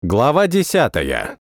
Глава 10.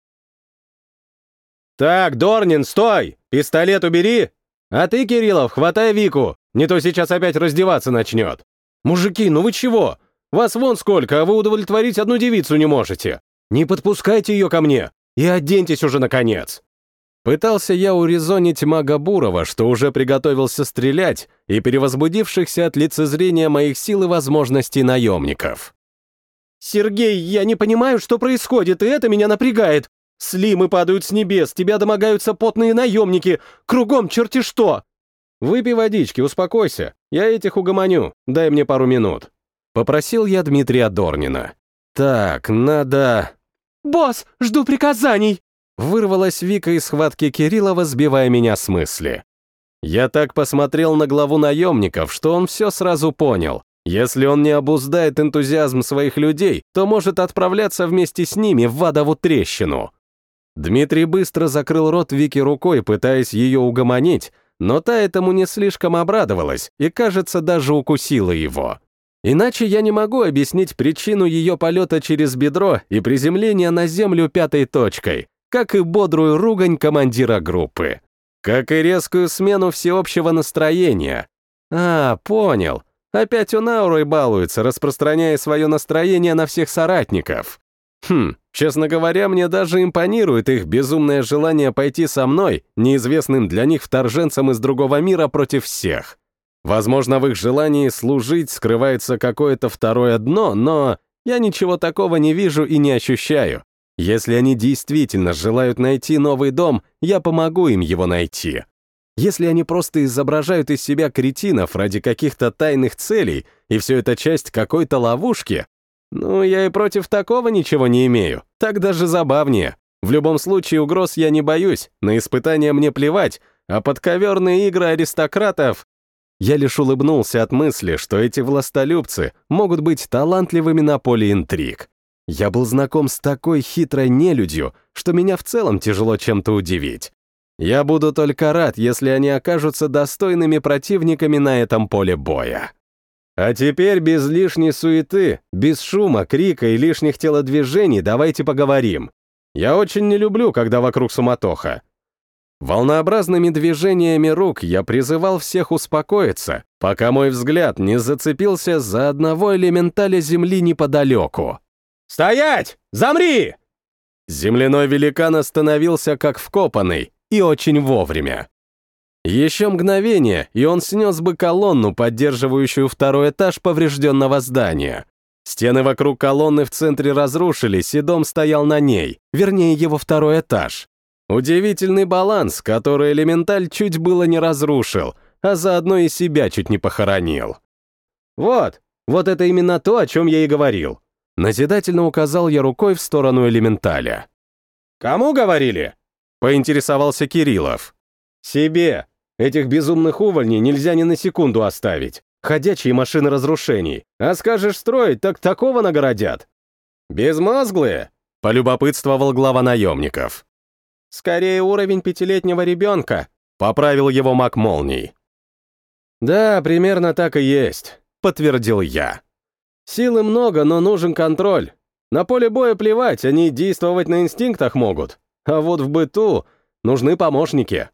«Так, Дорнин, стой! Пистолет убери! А ты, Кириллов, хватай Вику, не то сейчас опять раздеваться начнет. Мужики, ну вы чего? Вас вон сколько, а вы удовлетворить одну девицу не можете. Не подпускайте ее ко мне и оденьтесь уже, наконец!» Пытался я урезонить мага Бурова, что уже приготовился стрелять, и перевозбудившихся от лицезрения моих сил и возможностей наемников. «Сергей, я не понимаю, что происходит, и это меня напрягает. Слимы падают с небес, тебя домогаются потные наемники, кругом черти что!» «Выпей водички, успокойся, я этих угомоню, дай мне пару минут», — попросил я Дмитрия Дорнина. «Так, надо...» «Босс, жду приказаний!» Вырвалась Вика из схватки Кириллова, сбивая меня с мысли. Я так посмотрел на главу наемников, что он все сразу понял. Если он не обуздает энтузиазм своих людей, то может отправляться вместе с ними в адову трещину. Дмитрий быстро закрыл рот Вики рукой, пытаясь ее угомонить, но та этому не слишком обрадовалась и, кажется, даже укусила его. Иначе я не могу объяснить причину ее полета через бедро и приземления на землю пятой точкой, как и бодрую ругань командира группы, как и резкую смену всеобщего настроения. Понял. Опять он аурой балуется, распространяя свое настроение на всех соратников. Честно говоря, мне даже импонирует их безумное желание пойти со мной, неизвестным для них вторженцем из другого мира, против всех. Возможно, в их желании служить скрывается какое-то второе дно, но я ничего такого не вижу и не ощущаю. Если они действительно желают найти новый дом, я помогу им его найти. Если они просто изображают из себя кретинов ради каких-то тайных целей, и все это часть какой-то ловушки, я и против такого ничего не имею, так даже забавнее. В любом случае угроз я не боюсь, на испытания мне плевать, а подковерные игры аристократов... Я лишь улыбнулся от мысли, что эти властолюбцы могут быть талантливыми на поле интриг. Я был знаком с такой хитрой нелюдью, что меня в целом тяжело чем-то удивить. Я буду только рад, если они окажутся достойными противниками на этом поле боя. А теперь без лишней суеты, без шума, крика и лишних телодвижений давайте поговорим. Я очень не люблю, когда вокруг суматоха. Волнообразными движениями рук я призывал всех успокоиться, пока мой взгляд не зацепился за одного элементаля земли неподалеку. «Стоять! Замри!» Земляной великан остановился как вкопанный, и очень вовремя. Еще мгновение, и он снес бы колонну, поддерживающую второй этаж поврежденного здания. Стены вокруг колонны в центре разрушились, и дом стоял на ней, вернее, его второй этаж. Удивительный баланс, который элементаль чуть было не разрушил, а заодно и себя чуть не похоронил. Вот это именно то, о чем я и говорил. Назидательно указал я рукой в сторону элементаля. «Кому говорили?» — поинтересовался Кириллов. «Себе. Этих безумных увольней нельзя ни на секунду оставить. Ходячие машины разрушений. А скажешь строить, так такого нагородят». «Безмозглые?» — полюбопытствовал глава наемников. «Скорее уровень 5-летнего ребенка», — поправил его маг молний. «Да, примерно так и есть», — подтвердил я. «Силы много, но нужен контроль. На поле боя плевать, они действовать на инстинктах могут. А вот в быту нужны помощники».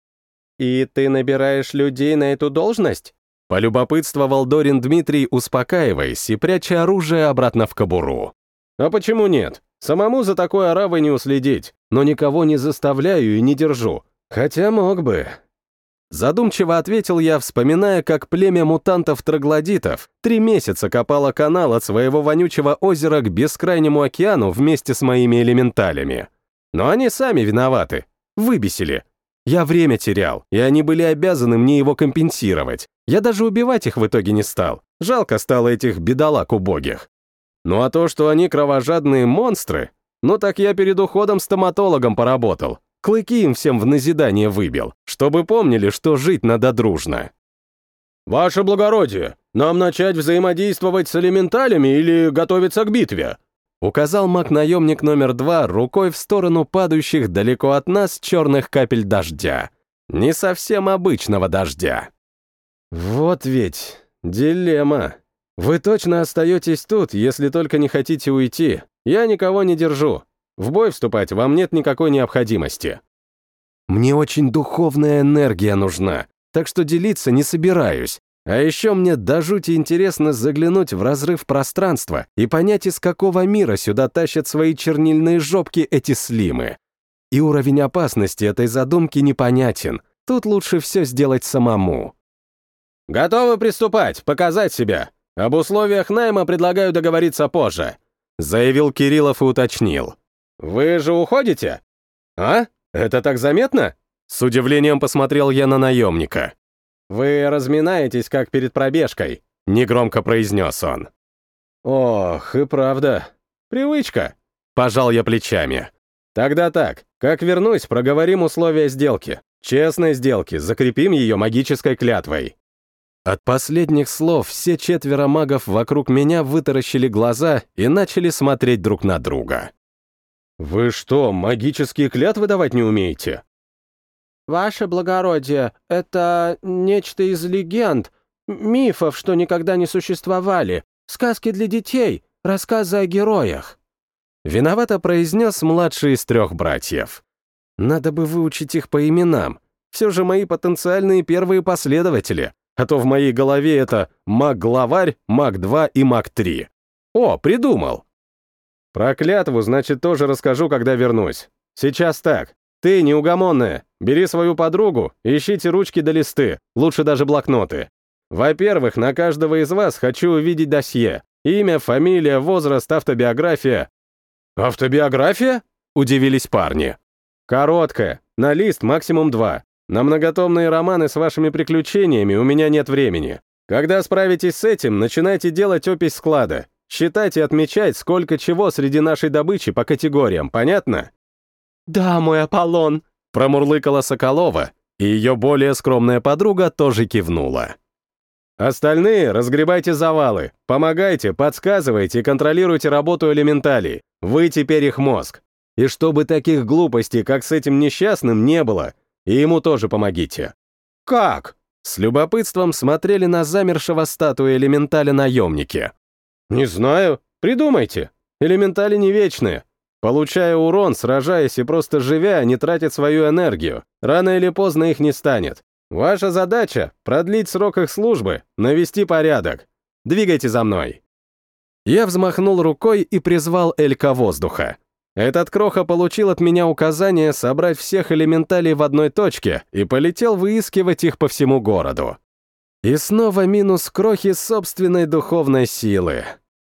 «И ты набираешь людей на эту должность?» — полюбопытствовал Дорин Дмитрий, успокаиваясь и пряча оружие обратно в кобуру. «А почему нет? Самому за такой оравой не уследить, но никого не заставляю и не держу. Хотя мог бы». Задумчиво ответил я, вспоминая, как племя мутантов-троглодитов 3 месяца копало канал от своего вонючего озера к бескрайнему океану вместе с моими элементалями. Но они сами виноваты. Выбесили. Я время терял, и они были обязаны мне его компенсировать. Я даже убивать их в итоге не стал. Жалко стало этих бедолаг убогих. Ну а то, что они кровожадные монстры, так я перед уходом стоматологом поработал. Клыки им всем в назидание выбил, чтобы помнили, что жить надо дружно. «Ваше благородие, нам начать взаимодействовать с элементалями или готовиться к битве?» Указал маг-наемник номер 2 рукой в сторону падающих далеко от нас черных капель дождя. Не совсем обычного дождя. «Вот ведь дилемма. Вы точно остаетесь тут, если только не хотите уйти. Я никого не держу. В бой вступать вам нет никакой необходимости. Мне очень духовная энергия нужна, так что делиться не собираюсь. А еще мне до жути интересно заглянуть в разрыв пространства и понять, из какого мира сюда тащат свои чернильные жопки эти слимы. И уровень опасности этой задумки непонятен. Тут лучше все сделать самому. «Готовы приступать, показать себя. Об условиях найма предлагаю договориться позже», заявил Кириллов и уточнил. «Вы же уходите?» «А? Это так заметно?» С удивлением посмотрел я на наемника. «Вы разминаетесь, как перед пробежкой», — негромко произнес он. «Ох, и правда. Привычка», — пожал я плечами. «Тогда так, как вернусь, проговорим условия сделки. Честной сделки, закрепим ее магической клятвой». От последних слов все 4 магов вокруг меня вытаращили глаза и начали смотреть друг на друга. «Вы что, магические клятвы давать не умеете?» Ваше благородие, это нечто из легенд, мифов, что никогда не существовали, сказки для детей, рассказы о героях». Виновато произнес младший из 3 братьев. «Надо бы выучить их по именам. Все же мои потенциальные первые последователи, а то в моей голове это маг-главарь, маг-2 и маг-3. О, придумал!» «Про клятву, значит, тоже расскажу, когда вернусь. Сейчас так. Ты, неугомонная, бери свою подругу, ищите ручки да листы, лучше даже блокноты. Во-первых, на каждого из вас хочу увидеть досье. Имя, фамилия, возраст, автобиография». «Автобиография?» — удивились парни. «Короткая, на лист максимум 2. На многотомные романы с вашими приключениями у меня нет времени. Когда справитесь с этим, начинайте делать опись склада. Считать и отмечать, сколько чего среди нашей добычи по категориям, понятно?» «Да, мой Аполлон», — промурлыкала Соколова, и ее более скромная подруга тоже кивнула. «Остальные разгребайте завалы, помогайте, подсказывайте и контролируйте работу элементалей. Вы теперь их мозг. И чтобы таких глупостей, как с этим несчастным, не было, и ему тоже помогите». «Как?» — с любопытством смотрели на замершего статуи элементаля наемники. «Не знаю. Придумайте. Элементали не вечные. Получая урон, сражаясь и просто живя, они тратят свою энергию. Рано или поздно их не станет. Ваша задача — продлить срок их службы, навести порядок. Двигайте за мной». Я взмахнул рукой и призвал Элька воздуха. Этот кроха получил от меня указание собрать всех элементалей в одной точке и полетел выискивать их по всему городу. И снова минус крохи собственной духовной силы.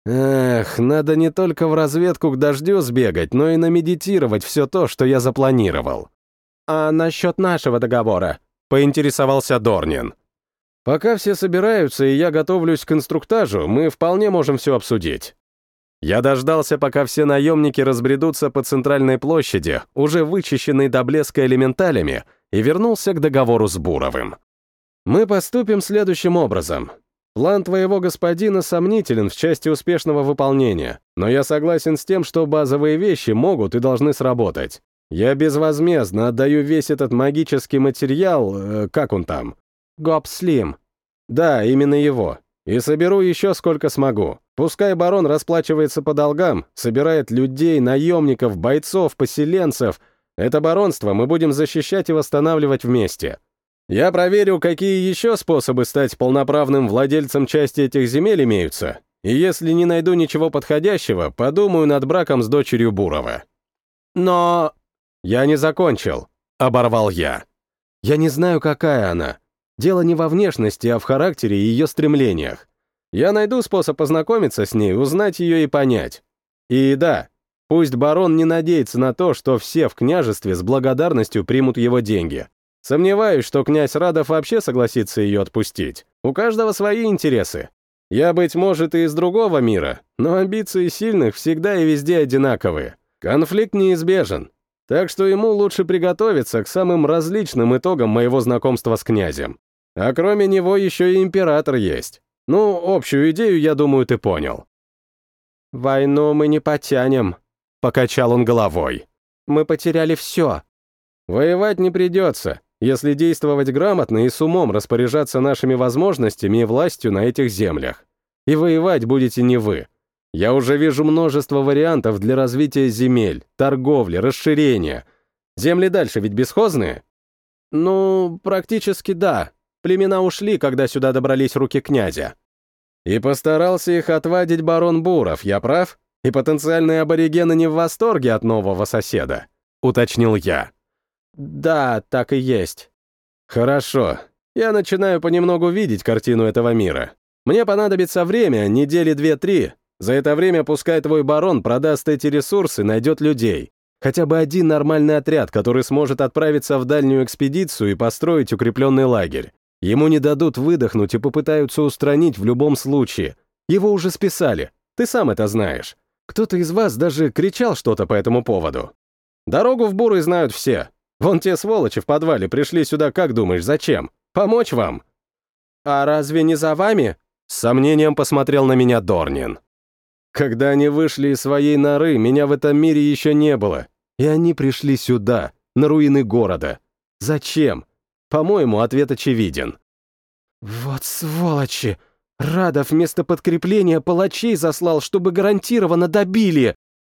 Эх, надо не только в разведку к дождю сбегать, но и намедитировать все то, что я запланировал. «А насчет нашего договора?» — поинтересовался Дорнин. «Пока все собираются, и я готовлюсь к инструктажу, мы вполне можем все обсудить». Я дождался, пока все наемники разбредутся по центральной площади, уже вычищенной до блеска элементалями, и вернулся к договору с Буровым. «Мы поступим следующим образом. План твоего господина сомнителен в части успешного выполнения, но я согласен с тем, что базовые вещи могут и должны сработать. Я безвозмездно отдаю весь этот магический материал, как он там? Гопслим. Да, именно его. И соберу еще сколько смогу. Пускай барон расплачивается по долгам, собирает людей, наемников, бойцов, поселенцев. Это баронство мы будем защищать и восстанавливать вместе. Я проверю, какие еще способы стать полноправным владельцем части этих земель имеются, и если не найду ничего подходящего, подумаю над браком с дочерью Бурова». «Но...» «Я не закончил», — оборвал я. «Я не знаю, какая она. Дело не во внешности, а в характере и ее стремлениях. Я найду способ познакомиться с ней, узнать ее и понять. И да, пусть барон не надеется на то, что все в княжестве с благодарностью примут его деньги. Сомневаюсь, что князь Радов вообще согласится ее отпустить. У каждого свои интересы. Я, быть может, и из другого мира, но амбиции сильных всегда и везде одинаковые. Конфликт неизбежен. Так что ему лучше приготовиться к самым различным итогам моего знакомства с князем. А кроме него еще и император есть. Ну, общую идею, я думаю, ты понял». «Войну мы не потянем», — покачал он головой. «Мы потеряли все». «Воевать не придется, если действовать грамотно и с умом распоряжаться нашими возможностями и властью на этих землях. И воевать будете не вы. Я уже вижу множество вариантов для развития земель, торговли, расширения. Земли дальше ведь бесхозные? Ну, практически да. Племена ушли, когда сюда добрались руки князя. И постарался их отвадить барон Буров, я прав? И потенциальные аборигены не в восторге от нового соседа, уточнил я. Да, так и есть. Хорошо. Я начинаю понемногу видеть картину этого мира. Мне понадобится время, недели 2-3. За это время пускай твой барон продаст эти ресурсы, найдет людей. Хотя бы один нормальный отряд, который сможет отправиться в дальнюю экспедицию и построить укрепленный лагерь. Ему не дадут выдохнуть и попытаются устранить в любом случае. Его уже списали, ты сам это знаешь. Кто-то из вас даже кричал что-то по этому поводу. Дорогу в Буры знают все. Вон те сволочи в подвале пришли сюда, как думаешь, зачем? Помочь вам? А разве не за вами? С сомнением посмотрел на меня Дорнин. Когда они вышли из своей норы, меня в этом мире еще не было. И они пришли сюда, на руины города. Зачем? По-моему, ответ очевиден. Вот сволочи! Радов вместо подкрепления палачей заслал, чтобы гарантированно добили.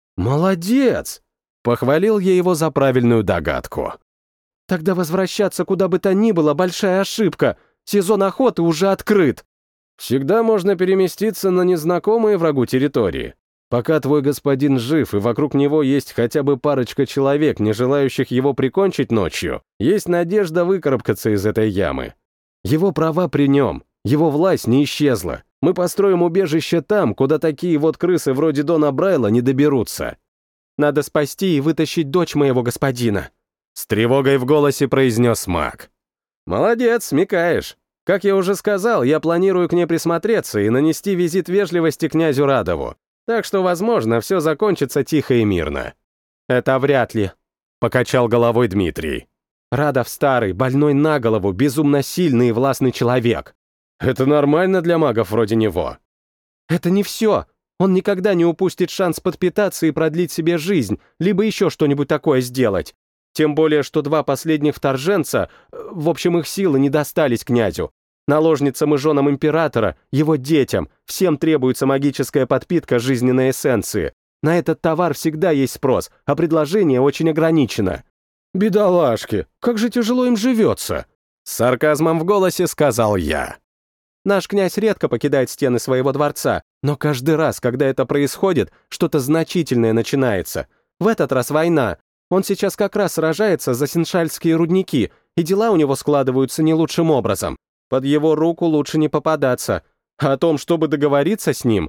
Молодец! Похвалил я его за правильную догадку. Тогда возвращаться куда бы то ни было — большая ошибка. Сезон охоты уже открыт. Всегда можно переместиться на незнакомые врагу территории. Пока твой господин жив и вокруг него есть хотя бы парочка человек, не желающих его прикончить ночью, есть надежда выкарабкаться из этой ямы. Его права при нем, его власть не исчезла. Мы построим убежище там, куда такие вот крысы вроде Дона Брайла не доберутся. Надо спасти и вытащить дочь моего господина. С тревогой в голосе произнес маг. Молодец, смекаешь. Как я уже сказал, я планирую к ней присмотреться и нанести визит вежливости князю Радову. Так что, возможно, все закончится тихо и мирно. Это вряд ли, покачал головой Дмитрий. Радов старый, больной на голову, безумно сильный и властный человек. Это нормально для магов вроде него. Это не все. Он никогда не упустит шанс подпитаться и продлить себе жизнь, либо еще что-нибудь такое сделать. Тем более, что 2 последних вторженца, в общем, их силы не достались князю. Наложницам и женам императора, его детям, всем требуется магическая подпитка жизненной эссенции. На этот товар всегда есть спрос, а предложение очень ограничено. «Бедолашки, как же тяжело им живется!» С сарказмом в голосе сказал я. Наш князь редко покидает стены своего дворца, но каждый раз, когда это происходит, что-то значительное начинается. В этот раз война. Он сейчас как раз сражается за синшальские рудники, и дела у него складываются не лучшим образом. Под его руку лучше не попадаться. А о том, чтобы договориться с ним...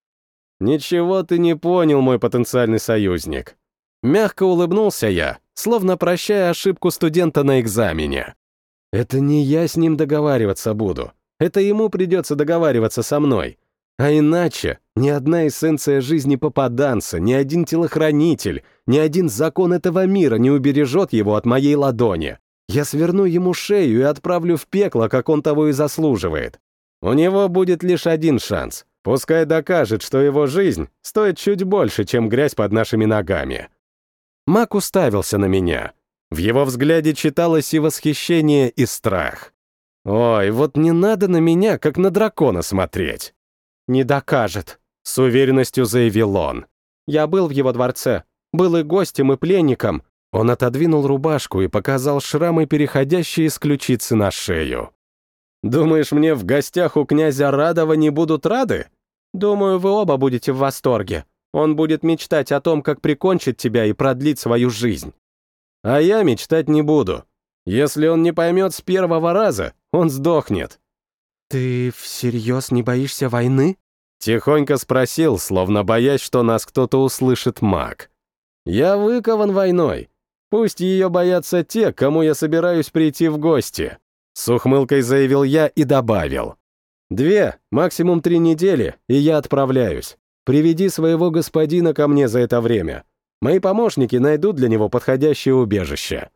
Ничего ты не понял, мой потенциальный союзник. Мягко улыбнулся я, словно прощая ошибку студента на экзамене. Это не я с ним договариваться буду. Это ему придется договариваться со мной. А иначе ни одна эссенция жизни попаданца, ни один телохранитель, ни один закон этого мира не убережет его от моей ладони. Я сверну ему шею и отправлю в пекло, как он того и заслуживает. У него будет лишь один шанс. Пускай докажет, что его жизнь стоит чуть больше, чем грязь под нашими ногами. Маг уставился на меня. В его взгляде читалось и восхищение, и страх. Ой, вот не надо на меня, как на дракона, смотреть. «Не докажет», — с уверенностью заявил он. «Я был в его дворце, был и гостем, и пленником». Он отодвинул рубашку и показал шрамы, переходящие с ключицы на шею. «Думаешь, мне в гостях у князя Радова не будут рады?» «Думаю, вы оба будете в восторге. Он будет мечтать о том, как прикончить тебя и продлить свою жизнь». «А я мечтать не буду. Если он не поймет с первого раза, он сдохнет». «Ты всерьез не боишься войны?» Тихонько спросил, словно боясь, что нас кто-то услышит маг. «Я выкован войной. Пусть ее боятся те, к кому я собираюсь прийти в гости», — с ухмылкой заявил я и добавил. 2, максимум 3 недели, и я отправляюсь. Приведи своего господина ко мне за это время. Мои помощники найдут для него подходящее убежище».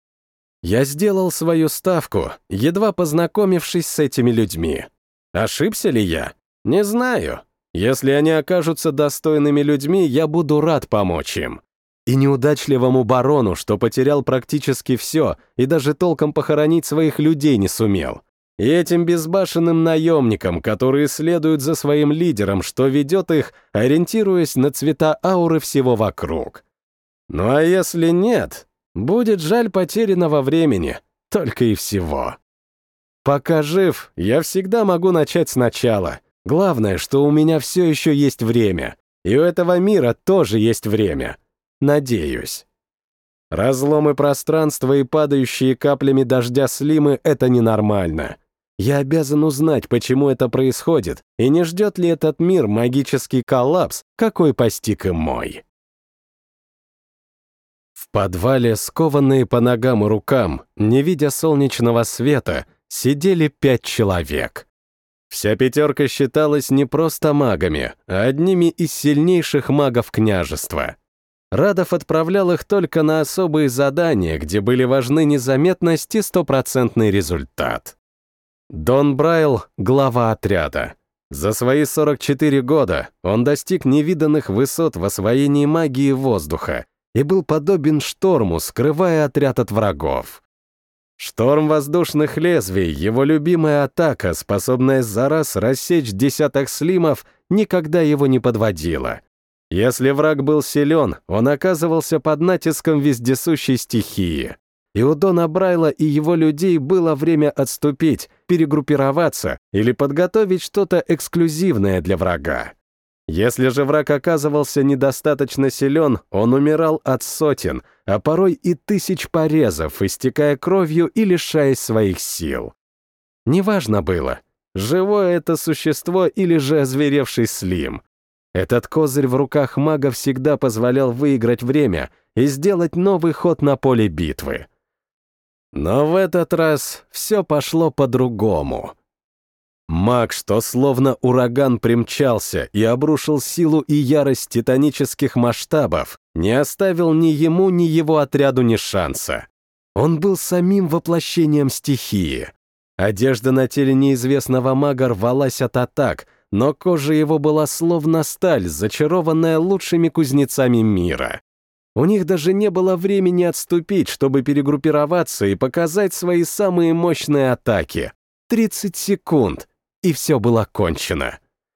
Я сделал свою ставку, едва познакомившись с этими людьми. Ошибся ли я? Не знаю. Если они окажутся достойными людьми, я буду рад помочь им. И неудачливому барону, что потерял практически все и даже толком похоронить своих людей не сумел. и этим безбашенным наемникам, которые следуют за своим лидером, что ведет их, ориентируясь на цвета ауры всего вокруг. Ну а если нет, будет жаль потерянного времени, только и всего. Пока жив, я всегда могу начать сначала. Главное, что у меня все еще есть время, и у этого мира тоже есть время. Надеюсь. Разломы пространства и падающие каплями дождя слимы — это ненормально. Я обязан узнать, почему это происходит, и не ждет ли этот мир магический коллапс, какой постиг и мой. В подвале, скованные по ногам и рукам, не видя солнечного света, сидели 5 человек. Вся пятерка считалась не просто магами, а одними из сильнейших магов княжества. Радов отправлял их только на особые задания, где были важны незаметность и стопроцентный результат. Дон Брайл — глава отряда. За свои 44 года он достиг невиданных высот в освоении магии воздуха и был подобен шторму, скрывая отряд от врагов. Шторм воздушных лезвий, его любимая атака, способная за раз рассечь десяток слимов, никогда его не подводила. Если враг был силен, он оказывался под натиском вездесущей стихии. И у Дона Брайла и его людей было время отступить, перегруппироваться или подготовить что-то эксклюзивное для врага. Если же враг оказывался недостаточно силен, он умирал от сотен, а порой и тысяч порезов, истекая кровью и лишаясь своих сил. Неважно было, живое это существо или же озверевший слим. Этот козырь в руках мага всегда позволял выиграть время и сделать новый ход на поле битвы. Но в этот раз все пошло по-другому. Маг, что словно ураган примчался и обрушил силу и ярость титанических масштабов, не оставил ни ему, ни его отряду ни шанса. Он был самим воплощением стихии. Одежда на теле неизвестного мага рвалась от атак, но кожа его была словно сталь, зачарованная лучшими кузнецами мира. У них даже не было времени отступить, чтобы перегруппироваться и показать свои самые мощные атаки. 30 секунд, и все было кончено.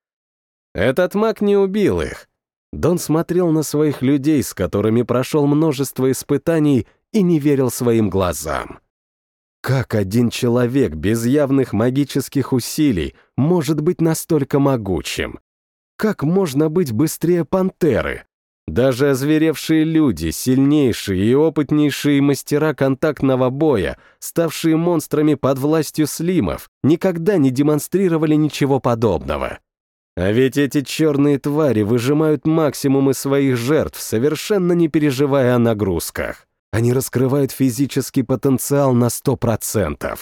Этот маг не убил их. Дон смотрел на своих людей, с которыми прошел множество испытаний, и не верил своим глазам. Как один человек без явных магических усилий может быть настолько могучим? Как можно быть быстрее пантеры? Даже озверевшие люди, сильнейшие и опытнейшие мастера контактного боя, ставшие монстрами под властью слимов, никогда не демонстрировали ничего подобного. А ведь эти черные твари выжимают максимум из своих жертв, совершенно не переживая о нагрузках. Они раскрывают физический потенциал на 100%.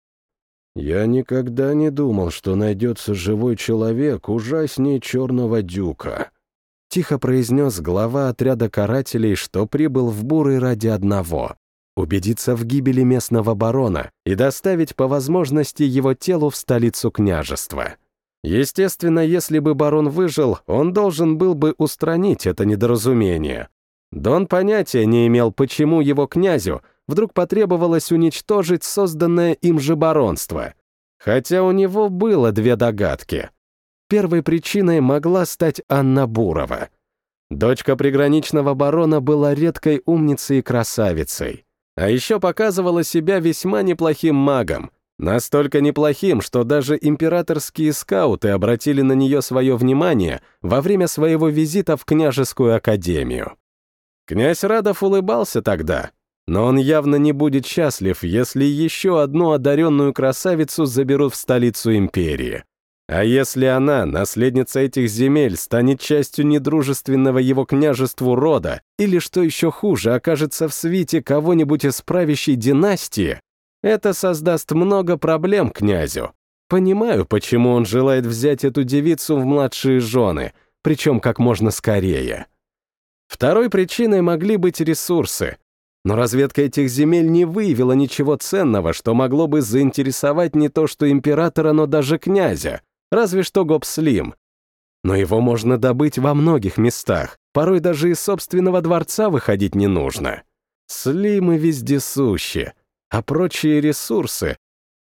Я никогда не думал, что найдется живой человек ужаснее черного дюка. Тихо произнес глава отряда карателей, что прибыл в Бурый ради одного — убедиться в гибели местного барона и доставить по возможности его телу в столицу княжества. Естественно, если бы барон выжил, он должен был бы устранить это недоразумение. Дон понятия не имел, почему его князю вдруг потребовалось уничтожить созданное им же баронство. Хотя у него было 2 догадки. Первой причиной могла стать Анна Бурова. Дочка приграничного барона была редкой умницей и красавицей. А еще показывала себя весьма неплохим магом. Настолько неплохим, что даже императорские скауты обратили на нее свое внимание во время своего визита в княжескую академию. Князь Радов улыбался тогда, но он явно не будет счастлив, если еще одну одаренную красавицу заберут в столицу империи. А если она, наследница этих земель, станет частью недружественного его княжеству рода, или, что еще хуже, окажется в свите кого-нибудь из правящей династии, это создаст много проблем князю. Понимаю, почему он желает взять эту девицу в младшие жены, причем как можно скорее. Второй причиной могли быть ресурсы, но разведка этих земель не выявила ничего ценного, что могло бы заинтересовать не то что императора, но даже князя, разве что Гобслим. Но его можно добыть во многих местах, порой даже из собственного дворца выходить не нужно. Слимы вездесущи, а прочие ресурсы...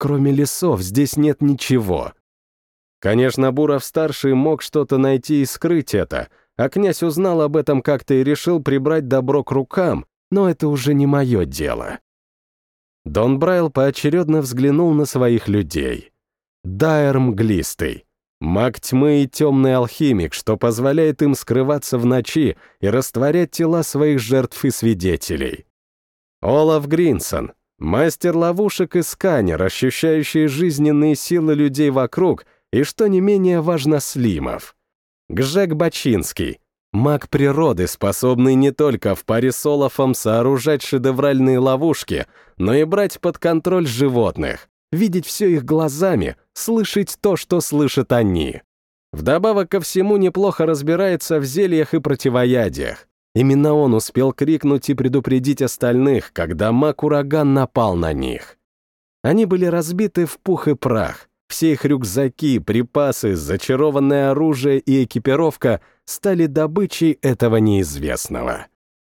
Кроме лесов здесь нет ничего. Конечно, Буров-старший мог что-то найти и скрыть это, а князь узнал об этом как-то и решил прибрать добро к рукам, но это уже не мое дело. Дон Брайл поочередно взглянул на своих людей. Дайер мглистый, маг тьмы и темный алхимик, что позволяет им скрываться в ночи и растворять тела своих жертв и свидетелей. Олаф Гринсон, мастер ловушек и сканер, ощущающий жизненные силы людей вокруг, и, что не менее важно, Слимов. Гжек Бачинский, маг природы, способный не только в паре с Олафом сооружать шедевральные ловушки, но и брать под контроль животных, видеть все их глазами, слышать то, что слышат они. Вдобавок ко всему неплохо разбирается в зельях и противоядиях. Именно он успел крикнуть и предупредить остальных, когда маг-ураган напал на них. Они были разбиты в пух и прах. Все их рюкзаки, припасы, зачарованное оружие и экипировка стали добычей этого неизвестного.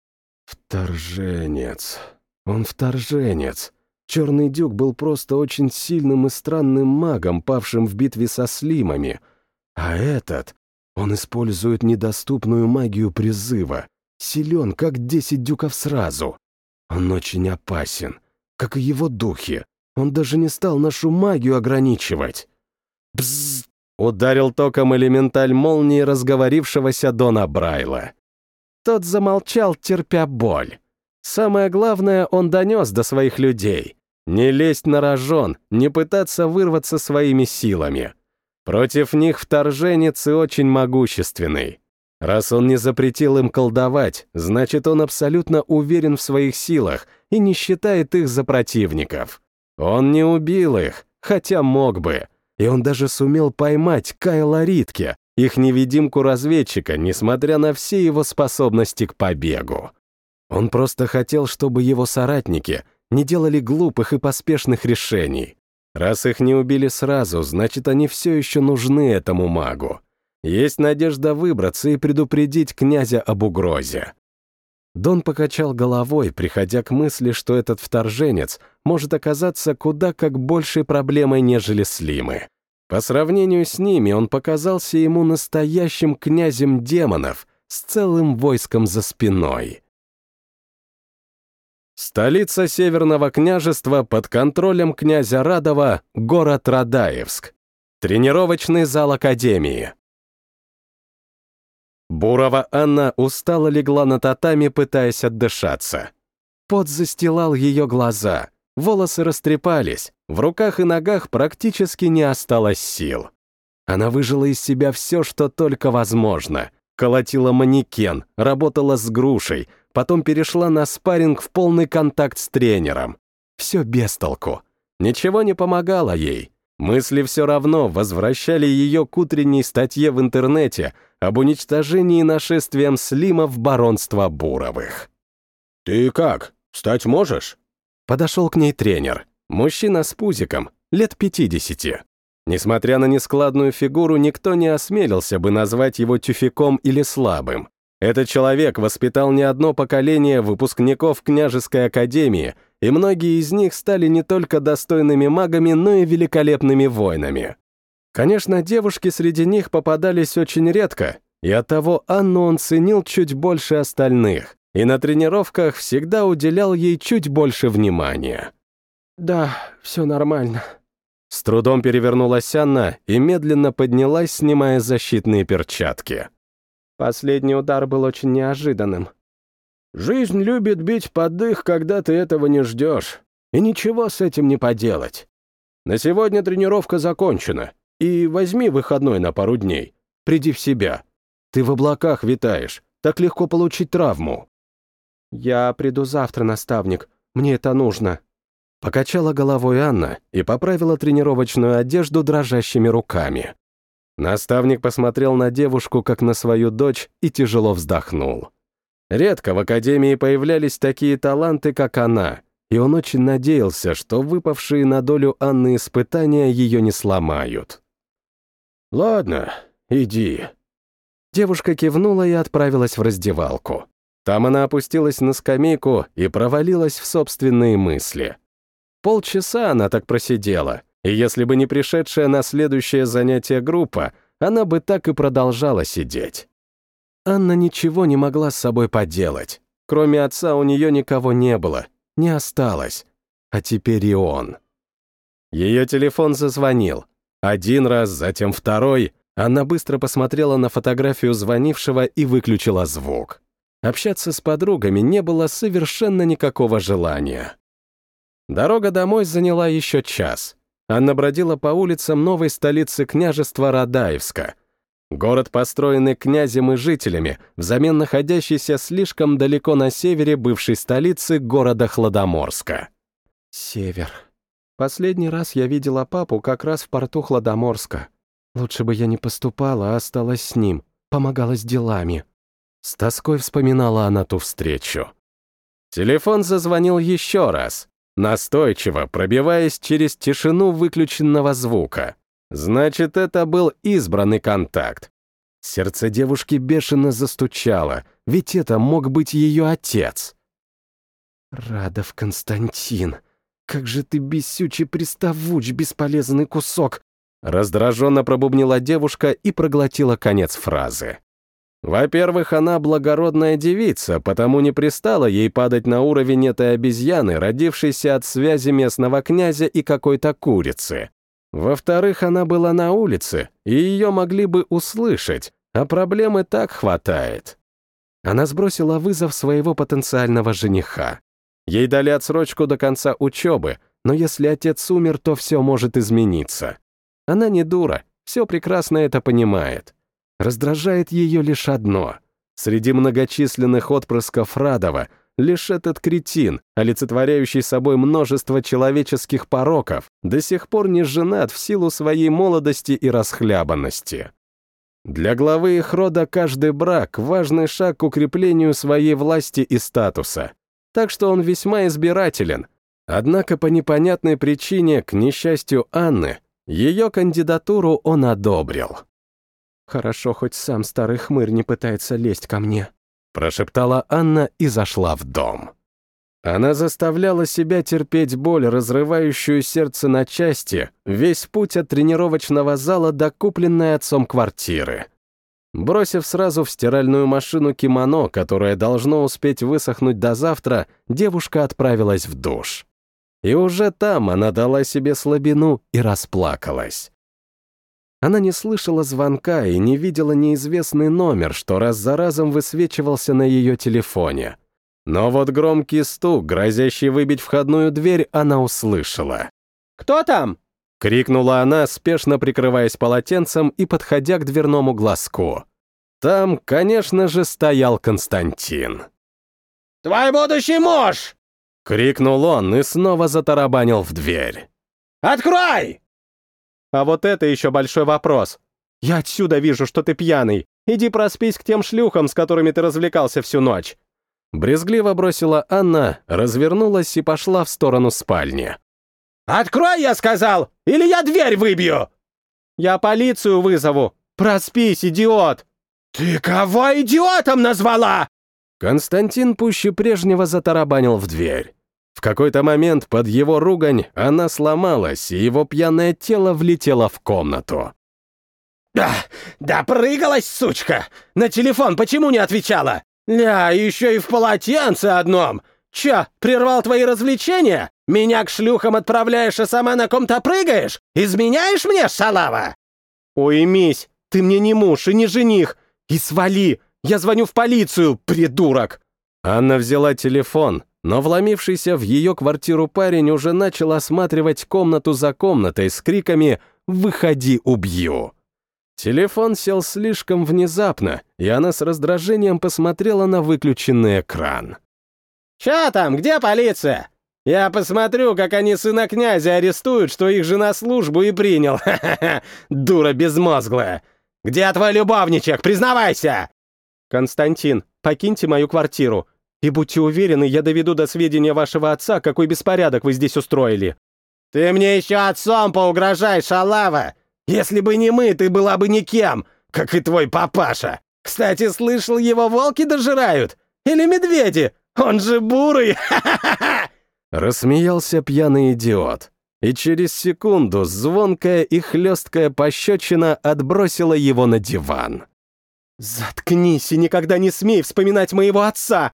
Вторженец. Он вторженец. Черный Дюк был просто очень сильным и странным магом, павшим в битве со Слимами. А этот, он использует недоступную магию призыва. Силен, как 10 дюков сразу. Он очень опасен, как и его духи. Он даже не стал нашу магию ограничивать. Бззз! Ударил током элементаль молнии разговорившегося Дона Брайла. Тот замолчал, терпя боль. Самое главное, он донес до своих людей. Не лезть на рожон, не пытаться вырваться своими силами. Против них вторженец и очень могущественный. Раз он не запретил им колдовать, значит, он абсолютно уверен в своих силах и не считает их за противников. Он не убил их, хотя мог бы. И он даже сумел поймать Кайла Ритке, их невидимку-разведчика, несмотря на все его способности к побегу. Он просто хотел, чтобы его соратники не делали глупых и поспешных решений. Раз их не убили сразу, значит, они все еще нужны этому магу. Есть надежда выбраться и предупредить князя об угрозе. Дон покачал головой, приходя к мысли, что этот вторженец может оказаться куда как большей проблемой, нежели Слимы. По сравнению с ними он показался ему настоящим князем демонов с целым войском за спиной. Столица Северного княжества под контролем князя Радова — город Радаевск. Тренировочный зал Академии. Бурова Анна устало легла на татами, пытаясь отдышаться. Пот застилал ее глаза, волосы растрепались, в руках и ногах практически не осталось сил. Она выжила из себя все, что только возможно. Колотила манекен, работала с грушей, потом перешла на спарринг в полный контакт с тренером. Все без толку. Ничего не помогало ей. Мысли все равно возвращали ее к утренней статье в интернете об уничтожении нашествием Слимов баронства Буровых. «Ты как, встать можешь?» Подошел к ней тренер, мужчина с пузиком, лет 50. Несмотря на нескладную фигуру, никто не осмелился бы назвать его тюфяком или слабым. Этот человек воспитал не одно поколение выпускников княжеской академии, и многие из них стали не только достойными магами, но и великолепными воинами. Конечно, девушки среди них попадались очень редко, и оттого Анну он ценил чуть больше остальных, и на тренировках всегда уделял ей чуть больше внимания. «Да, все нормально». С трудом перевернулась Анна и медленно поднялась, снимая защитные перчатки. Последний удар был очень неожиданным. «Жизнь любит бить под дых, когда ты этого не ждешь, и ничего с этим не поделать. На сегодня тренировка закончена, и возьми выходной на пару дней. Приди в себя. Ты в облаках витаешь, так легко получить травму». «Я приду завтра, наставник, мне это нужно». Покачала головой Анна и поправила тренировочную одежду дрожащими руками. Наставник посмотрел на девушку, как на свою дочь, и тяжело вздохнул. Редко в Академии появлялись такие таланты, как она, и он очень надеялся, что выпавшие на долю Анны испытания ее не сломают. «Ладно, иди». Девушка кивнула и отправилась в раздевалку. Там она опустилась на скамейку и провалилась в собственные мысли. Полчаса она так просидела, и если бы не пришедшая на следующее занятие группа, она бы так и продолжала сидеть. Анна ничего не могла с собой поделать. Кроме отца у нее никого не было, не осталось. А теперь и он. Ее телефон зазвонил. Один раз, затем второй. Она быстро посмотрела на фотографию звонившего и выключила звук. Общаться с подругами не было совершенно никакого желания. Дорога домой заняла еще час. Анна бродила по улицам новой столицы княжества Радаевска. Город, построенный князем и жителями, взамен находящийся слишком далеко на севере бывшей столицы города Хладоморска. Север. Последний раз я видела папу как раз в порту Хладоморска. Лучше бы я не поступала, а осталась с ним, помогала с делами. С тоской вспоминала она ту встречу. Телефон зазвонил еще раз, настойчиво пробиваясь через тишину выключенного звука. Значит, это был избранный контакт. Сердце девушки бешено застучало, ведь это мог быть ее отец. «Радов Константин, как же ты бесючий приставуч, бесполезный кусок!» Раздраженно пробубнила девушка и проглотила конец фразы. Во-первых, она благородная девица, потому не пристало ей падать на уровень этой обезьяны, родившейся от связи местного князя и какой-то курицы. Во-вторых, она была на улице, и ее могли бы услышать, а проблем и так хватает. Она сбросила вызов своего потенциального жениха. Ей дали отсрочку до конца учебы, но если отец умер, то все может измениться. Она не дура, все прекрасно это понимает. Раздражает ее лишь одно. Среди многочисленных отпрысков Радова лишь этот кретин, олицетворяющий собой множество человеческих пороков, до сих пор не женат в силу своей молодости и расхлябанности. Для главы их рода каждый брак — важный шаг к укреплению своей власти и статуса. Так что он весьма избирателен. Однако по непонятной причине, к несчастью Анны, ее кандидатуру он одобрил. «Хорошо, хоть сам старый хмырь не пытается лезть ко мне», прошептала Анна и зашла в дом. Она заставляла себя терпеть боль, разрывающую сердце на части, весь путь от тренировочного зала до купленной отцом квартиры. Бросив сразу в стиральную машину кимоно, которое должно успеть высохнуть до завтра, девушка отправилась в душ. И уже там она дала себе слабину и расплакалась. Она не слышала звонка и не видела неизвестный номер, что раз за разом высвечивался на ее телефоне. Но вот громкий стук, грозящий выбить входную дверь, она услышала. «Кто там?» — крикнула она, спешно прикрываясь полотенцем и подходя к дверному глазку. Там, конечно же, стоял Константин. «Твой будущий муж!» — крикнул он и снова затарабанил в дверь. «Открой!» «А вот это еще большой вопрос. Я отсюда вижу, что ты пьяный. Иди проспись к тем шлюхам, с которыми ты развлекался всю ночь». Брезгливо бросила Анна, развернулась и пошла в сторону спальни. «Открой, я сказал, или я дверь выбью!» «Я полицию вызову. Проспись, идиот!» «Ты кого идиотом назвала?» Константин пуще прежнего затарабанил в дверь. В какой-то момент под его ругань она сломалась, и его пьяное тело влетело в комнату. Да прыгалась, сучка! На телефон почему не отвечала? Ля, еще и в полотенце одном! Че, прервал твои развлечения? Меня к шлюхам отправляешь, а сама на ком-то прыгаешь? Изменяешь мне, шалава?» «Уймись, ты мне не муж и не жених! И свали! Я звоню в полицию, придурок!» Анна взяла телефон, но вломившийся в ее квартиру парень уже начал осматривать комнату за комнатой с криками «Выходи, убью!». Телефон сел слишком внезапно, и она с раздражением посмотрела на выключенный экран. «Чё там, где полиция? Я посмотрю, как они сына князя арестуют, что их же на службу и принял. Ха-ха-ха, дура безмозглая! Где твой любовничек, признавайся!» «Константин, покиньте мою квартиру. И будьте уверены, я доведу до сведения вашего отца, какой беспорядок вы здесь устроили». «Ты мне еще отцом поугрожай, шалава! Если бы не мы, ты была бы никем, как и твой папаша. Кстати, слышал, его волки дожирают? Или медведи? Он же бурый! Ха-ха-ха!» Рассмеялся пьяный идиот. И через секунду звонкая и хлесткая пощечина отбросила его на диван. «Заткнись и никогда не смей вспоминать моего отца!»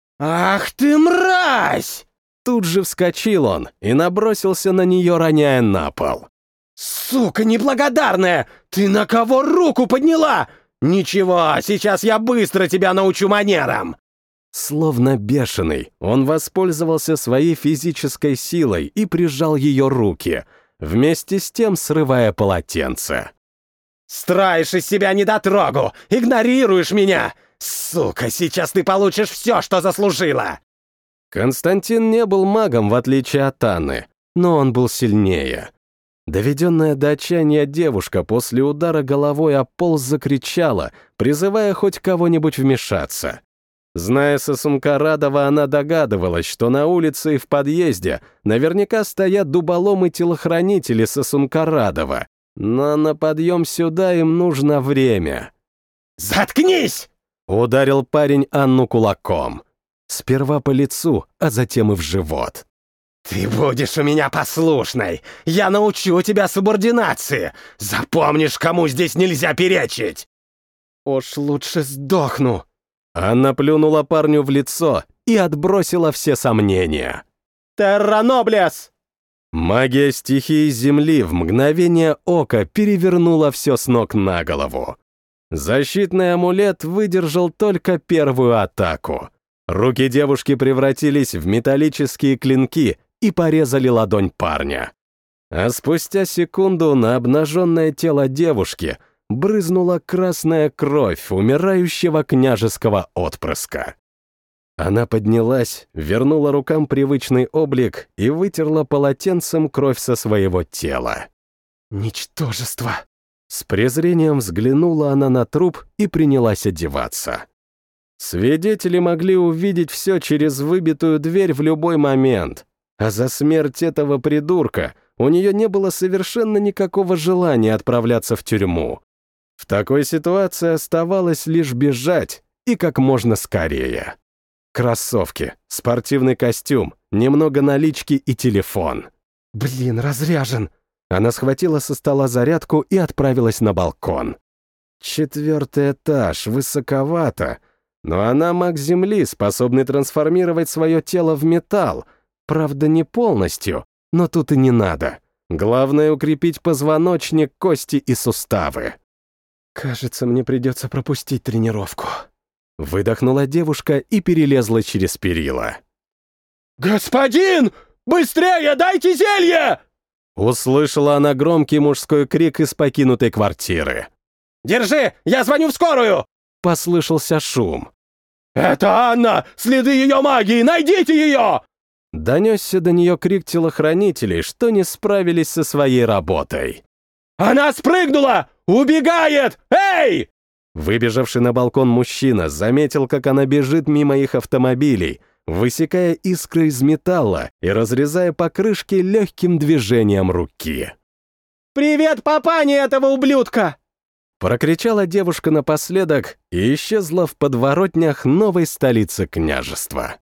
«Ах ты мразь!» Тут же вскочил он и набросился на нее, роняя на пол. «Сука неблагодарная! Ты на кого руку подняла? Ничего, сейчас я быстро тебя научу манерам!» Словно бешеный, он воспользовался своей физической силой и прижал ее руки, вместе с тем срывая полотенце. «Строишь из себя недотрогу! Игнорируешь меня! Сука, сейчас ты получишь все, что заслужила!» Константин не был магом, в отличие от Анны, но он был сильнее. Доведенная до отчаяния девушка после удара головой о пол закричала, призывая хоть кого-нибудь вмешаться. Зная Сосункарадова, она догадывалась, что на улице и в подъезде наверняка стоят дуболомы-телохранители Сосункарадова, но на подъем сюда им нужно время. «Заткнись!» — ударил парень Анну кулаком. Сперва по лицу, а затем и в живот. «Ты будешь у меня послушной! Я научу тебя субординации! Запомнишь, кому здесь нельзя перечить!» «Уж лучше сдохну!» Анна плюнула парню в лицо и отбросила все сомнения. «Терра Ноблес!» Магия стихии Земли в мгновение ока перевернула все с ног на голову. Защитный амулет выдержал только первую атаку. Руки девушки превратились в металлические клинки и порезали ладонь парня. А спустя секунду на обнаженное тело девушки брызнула красная кровь умирающего княжеского отпрыска. Она поднялась, вернула рукам привычный облик и вытерла полотенцем кровь со своего тела. «Ничтожество!» С презрением взглянула она на труп и принялась одеваться. Свидетели могли увидеть все через выбитую дверь в любой момент, а за смерть этого придурка у нее не было совершенно никакого желания отправляться в тюрьму. В такой ситуации оставалось лишь бежать и как можно скорее. Кроссовки, спортивный костюм, немного налички и телефон. «Блин, разряжен!» Она схватила со стола зарядку и отправилась на балкон. 4-й этаж, высоковато, но она маг Земли, способный трансформировать свое тело в металл. Правда, не полностью, но тут и не надо. Главное — укрепить позвоночник, кости и суставы. «Кажется, мне придется пропустить тренировку». Выдохнула девушка и перелезла через перила. «Господин! Быстрее, дайте зелье!» Услышала она громкий мужской крик из покинутой квартиры. «Держи, я звоню в скорую!» Послышался шум. «Это Анна! Следы ее магии! Найдите ее!» Донесся до нее крик телохранителей, что не справились со своей работой. «Она спрыгнула! Убегает! Эй!» Выбежавший на балкон мужчина заметил, как она бежит мимо их автомобилей, высекая искры из металла и разрезая покрышки легким движением руки. «Привет, папане этого ублюдка!» Прокричала девушка напоследок и исчезла в подворотнях новой столицы княжества.